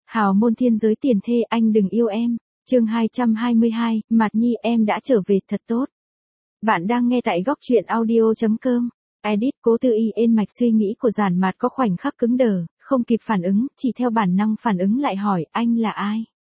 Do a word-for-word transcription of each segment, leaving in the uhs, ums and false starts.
Hào môn thiên giới tiền thê anh đừng yêu em. Chương hai trăm hai mươi hai, Mạt Nhi em đã trở về thật tốt. Bạn đang nghe tại góc truyện audio chấm com. Edit Cố Tư Y ên mạch suy nghĩ của Giản Mạt có khoảnh khắc cứng đờ, không kịp phản ứng, chỉ theo bản năng phản ứng lại hỏi, anh là ai?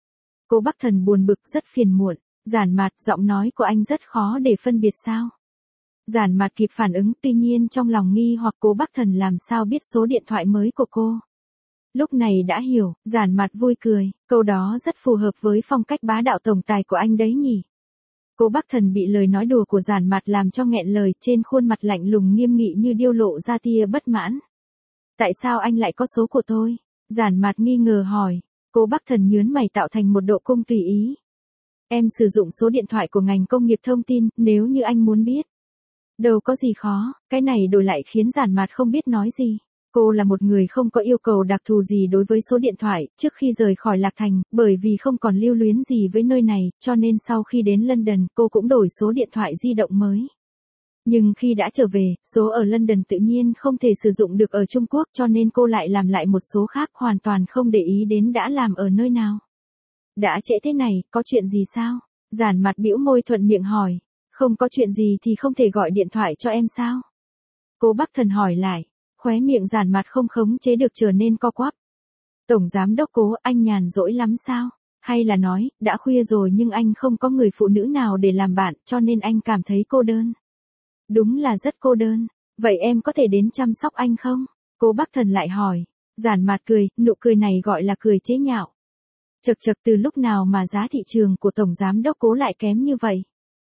Cố Bắc Thần buồn bực rất phiền muộn, Giản Mạt, giọng nói của anh rất khó để phân biệt sao? Giản Mạt kịp phản ứng, tuy nhiên trong lòng nghi hoặc Cố Bắc Thần làm sao biết số điện thoại mới của cô. Lúc này đã hiểu, Giản Mạt vui cười, câu đó rất phù hợp với phong cách bá đạo tổng tài của anh đấy nhỉ. Cố Bắc Thần bị lời nói đùa của Giản Mạt làm cho nghẹn lời, trên khuôn mặt lạnh lùng nghiêm nghị như điêu lộ ra tia bất mãn. Tại sao anh lại có số của tôi? Giản Mạt nghi ngờ hỏi. Cố Bắc Thần nhướng mày tạo thành một độ cung tùy ý. Em sử dụng số điện thoại của ngành công nghiệp thông tin, nếu như anh muốn biết. Đâu có gì khó, cái này đổi lại khiến Giản Mạt không biết nói gì. Cô là một người không có yêu cầu đặc thù gì đối với số điện thoại, trước khi rời khỏi Lạc Thành, bởi vì không còn lưu luyến gì với nơi này, cho nên sau khi đến London, cô cũng đổi số điện thoại di động mới. Nhưng khi đã trở về, số ở London tự nhiên không thể sử dụng được ở Trung Quốc, cho nên cô lại làm lại một số khác, hoàn toàn không để ý đến đã làm ở nơi nào. Đã trễ thế này, có chuyện gì sao? Giản Mạt bĩu môi thuận miệng hỏi. Không có chuyện gì thì không thể gọi điện thoại cho em sao? Cố Bắc Thần hỏi lại. Khóe miệng Giản Mạt không khống chế được trở nên co quắp. Tổng giám đốc Cố, anh nhàn rỗi lắm sao? Hay là nói, đã khuya rồi nhưng anh không có người phụ nữ nào để làm bạn, cho nên anh cảm thấy cô đơn. Đúng là rất cô đơn. Vậy em có thể đến chăm sóc anh không? Cố Bắc Thần lại hỏi. Giản Mạt cười, nụ cười này gọi là cười chế nhạo. Chậc chậc, từ lúc nào mà giá thị trường của Tổng giám đốc Cố lại kém như vậy?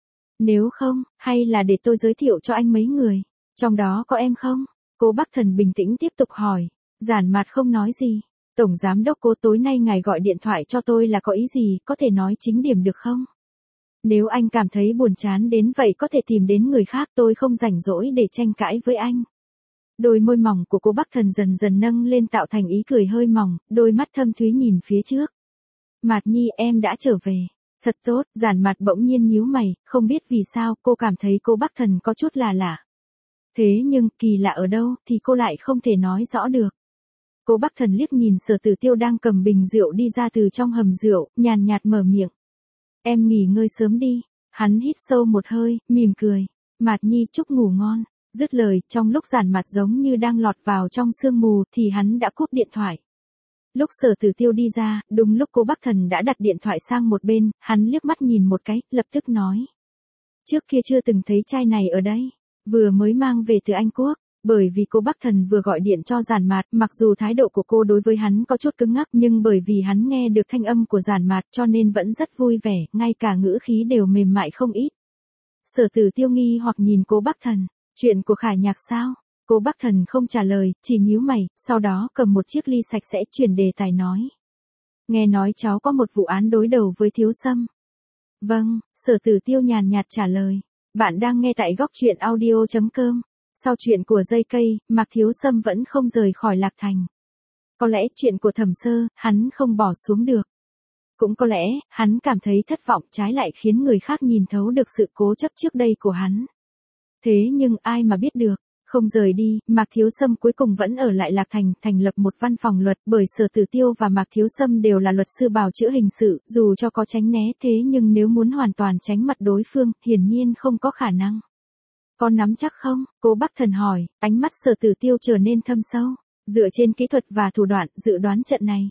Nếu không, hay là để tôi giới thiệu cho anh mấy người, trong đó có em không? Cố Bắc Thần bình tĩnh tiếp tục hỏi. Giản Mạt không nói gì. Tổng giám đốc Cố, tối nay ngài gọi điện thoại cho tôi là có ý gì, có thể nói chính điểm được không? Nếu anh cảm thấy buồn chán đến vậy có thể tìm đến người khác, tôi không rảnh rỗi để tranh cãi với anh. Đôi môi mỏng của Cố Bắc Thần dần dần nâng lên tạo thành ý cười hơi mỏng, đôi mắt thâm thúy nhìn phía trước. Mạt Nhi, em đã trở về. Thật tốt. Giản Mạt bỗng nhiên nhíu mày, không biết vì sao cô cảm thấy Cố Bắc Thần có chút là lạ. Thế nhưng, kỳ lạ ở đâu thì cô lại không thể nói rõ được. Cố Bắc Thần liếc nhìn Sở Tử Tiêu đang cầm bình rượu đi ra từ trong hầm rượu, nhàn nhạt mở miệng. Em nghỉ ngơi sớm đi. Hắn hít sâu một hơi, mỉm cười. Mạt Nhi, chúc ngủ ngon. Dứt lời, trong lúc Giản Mạt giống như đang lọt vào trong sương mù thì hắn đã cúp điện thoại. Lúc Sở Tử Tiêu đi ra, đúng lúc Cố Bắc Thần đã đặt điện thoại sang một bên, hắn liếc mắt nhìn một cái, lập tức nói. Trước kia chưa từng thấy trai này ở đây. Vừa mới mang về từ Anh Quốc. Bởi vì Cố Bắc Thần vừa gọi điện cho Giản Mạt, mặc dù thái độ của cô đối với hắn có chút cứng ngắc, nhưng bởi vì hắn nghe được thanh âm của Giản Mạt cho nên vẫn rất vui vẻ, ngay cả ngữ khí đều mềm mại không ít. Sở Tử Tiêu nghi hoặc nhìn Cố Bắc Thần. Chuyện của Khải Nhạc sao? Cố Bắc Thần không trả lời, chỉ nhíu mày, sau đó cầm một chiếc ly sạch sẽ chuyển đề tài nói. Nghe nói cháu có một vụ án đối đầu với Thiếu Sâm. Vâng, Sở Tử Tiêu nhàn nhạt trả lời. Bạn đang nghe tại góc truyện audio chấm com. Sau chuyện của dây cây, Mạc Thiếu Sâm vẫn không rời khỏi Lạc Thành. Có lẽ chuyện của Thẩm Sơ, hắn không bỏ xuống được. Cũng có lẽ, hắn cảm thấy thất vọng, trái lại khiến người khác nhìn thấu được sự cố chấp trước đây của hắn. Thế nhưng ai mà biết được, không rời đi, Mạc Thiếu Sâm cuối cùng vẫn ở lại Lạc Thành, thành lập một văn phòng luật, bởi Sở Tử Tiêu và Mạc Thiếu Sâm đều là luật sư bào chữa hình sự, dù cho có tránh né thế nhưng nếu muốn hoàn toàn tránh mặt đối phương, hiển nhiên không có khả năng. Có nắm chắc không? Cố Bắc Thần hỏi, ánh mắt Sở Tử Tiêu trở nên thâm sâu. Dựa trên kỹ thuật và thủ đoạn, dự đoán trận này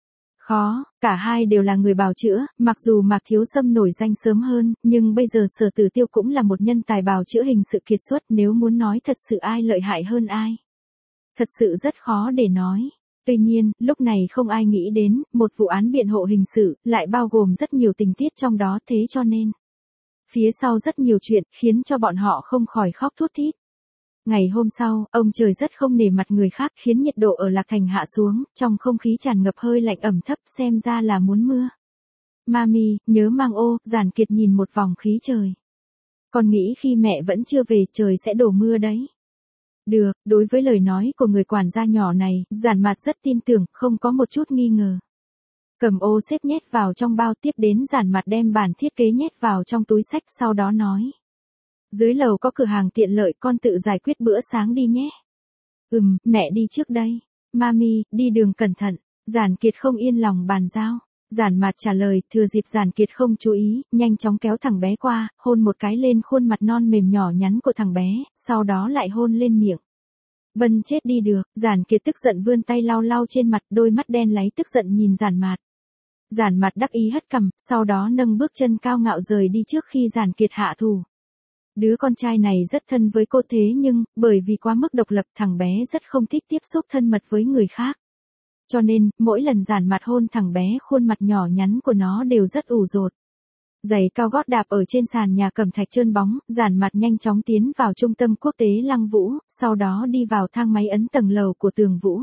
khó, cả hai đều là người bào chữa, mặc dù Mạc Thiếu Sâm nổi danh sớm hơn, nhưng bây giờ Sở Tử Tiêu cũng là một nhân tài bào chữa hình sự kiệt xuất, nếu muốn nói thật sự ai lợi hại hơn ai. Thật sự rất khó để nói. Tuy nhiên, lúc này không ai nghĩ đến, một vụ án biện hộ hình sự, lại bao gồm rất nhiều tình tiết trong đó, thế cho nên phía sau rất nhiều chuyện, khiến cho bọn họ không khỏi khóc thút thít. Ngày hôm sau, ông trời rất không nể mặt người khác, khiến nhiệt độ ở Lạc Thành hạ xuống, trong không khí tràn ngập hơi lạnh ẩm thấp, xem ra là muốn mưa. Mami, nhớ mang ô. Giản Kiệt nhìn một vòng khí trời. Con nghĩ khi mẹ vẫn chưa về, trời sẽ đổ mưa đấy. Được, đối với lời nói của người quản gia nhỏ này, Giản Mạt rất tin tưởng, không có một chút nghi ngờ. Cầm ô xếp nhét vào trong bao, tiếp đến Giản Mạt đem bản thiết kế nhét vào trong túi xách, sau đó nói. Dưới lầu có cửa hàng tiện lợi, con tự giải quyết bữa sáng đi nhé. Ừm, mẹ đi trước đây. Mami, đi đường cẩn thận. Giản Kiệt không yên lòng bàn giao. Giản Mạt trả lời, thừa dịp Giản Kiệt không chú ý, nhanh chóng kéo thằng bé qua, hôn một cái lên khuôn mặt non mềm nhỏ nhắn của thằng bé, sau đó lại hôn lên miệng. Bân chết đi được, Giản Kiệt tức giận vươn tay lau lau trên mặt, đôi mắt đen láy tức giận nhìn Giản Mạt. Giản Mạt đắc ý hất cằm, sau đó nâng bước chân cao ngạo rời đi trước khi Giản Kiệt hạ thủ. Đứa con trai này rất thân với cô thế nhưng, bởi vì quá mức độc lập thằng bé rất không thích tiếp xúc thân mật với người khác. Cho nên, mỗi lần Giản Mạt hôn thằng bé khuôn mặt nhỏ nhắn của nó đều rất ủ rột. Giày cao gót đạp ở trên sàn nhà cẩm thạch trơn bóng, Giản Mạt nhanh chóng tiến vào trung tâm quốc tế Lăng Vũ, sau đó đi vào thang máy ấn tầng lầu của Tường Vũ.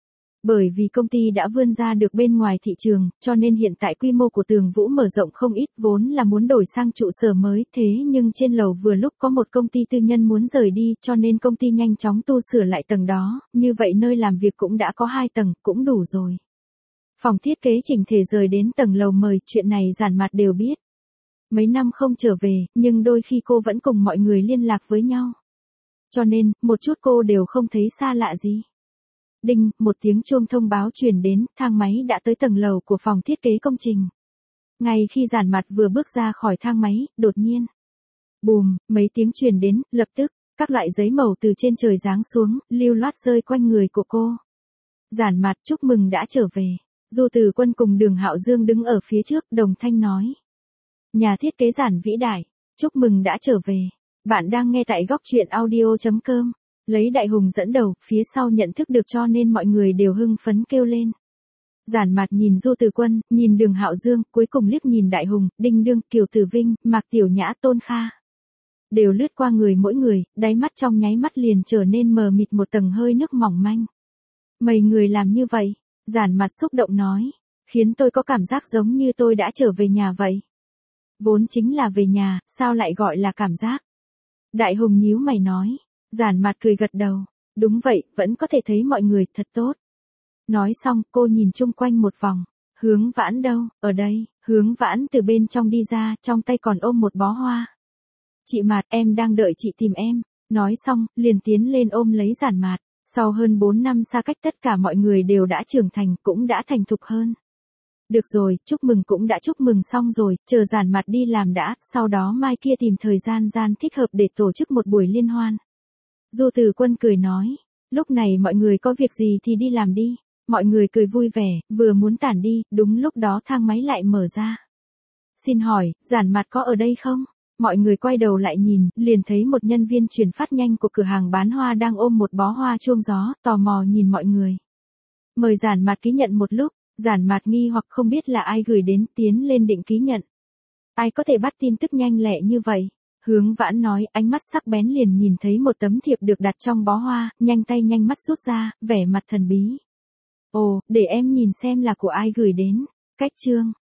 Bởi vì công ty đã vươn ra được bên ngoài thị trường, cho nên hiện tại quy mô của Tường Vũ mở rộng không ít, vốn là muốn đổi sang trụ sở mới, thế nhưng trên lầu vừa lúc có một công ty tư nhân muốn rời đi, cho nên công ty nhanh chóng tu sửa lại tầng đó, như vậy nơi làm việc cũng đã có hai tầng, cũng đủ rồi. Phòng thiết kế chỉnh thể rời đến tầng lầu mời, chuyện này Giản Mạt đều biết. Mấy năm không trở về, nhưng đôi khi cô vẫn cùng mọi người liên lạc với nhau. Cho nên, một chút cô đều không thấy xa lạ gì. Đinh, một tiếng chuông thông báo truyền đến, thang máy đã tới tầng lầu của phòng thiết kế công trình. Ngay khi Giản Mạt vừa bước ra khỏi thang máy, đột nhiên. Bùm, mấy tiếng truyền đến, lập tức, các loại giấy màu từ trên trời giáng xuống, lưu loát rơi quanh người của cô. Giản Mạt chúc mừng đã trở về. Du Từ Quân cùng Đường Hạo Dương đứng ở phía trước, đồng thanh nói. Nhà thiết kế Giản vĩ đại, chúc mừng đã trở về. Bạn đang nghe tại góc truyện audio chấm com. Lấy Đại Hùng dẫn đầu, phía sau nhận thức được cho nên mọi người đều hưng phấn kêu lên. Giản Mạt nhìn Du Từ Quân, nhìn Đường Hạo Dương, cuối cùng liếc nhìn Đại Hùng, Đinh Đương, Kiều Tử Vinh, Mạc Tiểu Nhã, Tôn Kha. Đều lướt qua người mỗi người, đáy mắt trong nháy mắt liền trở nên mờ mịt một tầng hơi nước mỏng manh. Mấy người làm như vậy, Giản Mạt xúc động nói, khiến tôi có cảm giác giống như tôi đã trở về nhà vậy. Vốn chính là về nhà, sao lại gọi là cảm giác? Đại Hùng nhíu mày nói. Giản Mạt cười gật đầu. Đúng vậy, vẫn có thể thấy mọi người, thật tốt. Nói xong, cô nhìn chung quanh một vòng. Hướng Vãn đâu, ở đây, Hướng Vãn từ bên trong đi ra, trong tay còn ôm một bó hoa. Chị Mạt, em đang đợi chị tìm em. Nói xong, liền tiến lên ôm lấy Giản Mạt. Sau hơn bốn năm xa cách tất cả mọi người đều đã trưởng thành, cũng đã thành thục hơn. Được rồi, chúc mừng cũng đã chúc mừng xong rồi, chờ Giản Mạt đi làm đã, sau đó mai kia tìm thời gian gian thích hợp để tổ chức một buổi liên hoan. Du Từ Quân cười nói, lúc này mọi người có việc gì thì đi làm đi. Mọi người cười vui vẻ, vừa muốn tản đi, đúng lúc đó thang máy lại mở ra. Xin hỏi, Giản Mạt có ở đây không? Mọi người quay đầu lại nhìn, liền thấy một nhân viên chuyển phát nhanh của cửa hàng bán hoa đang ôm một bó hoa chuông gió, tò mò nhìn mọi người. Mời Giản Mạt ký nhận một lúc, Giản Mạt nghi hoặc không biết là ai gửi đến, tiến lên định ký nhận. Ai có thể bắt tin tức nhanh lẹ như vậy? Hướng Vãn nói, ánh mắt sắc bén liền nhìn thấy một tấm thiệp được đặt trong bó hoa, nhanh tay nhanh mắt rút ra, vẻ mặt thần bí. Ồ, để em nhìn xem là của ai gửi đến. Cách chương.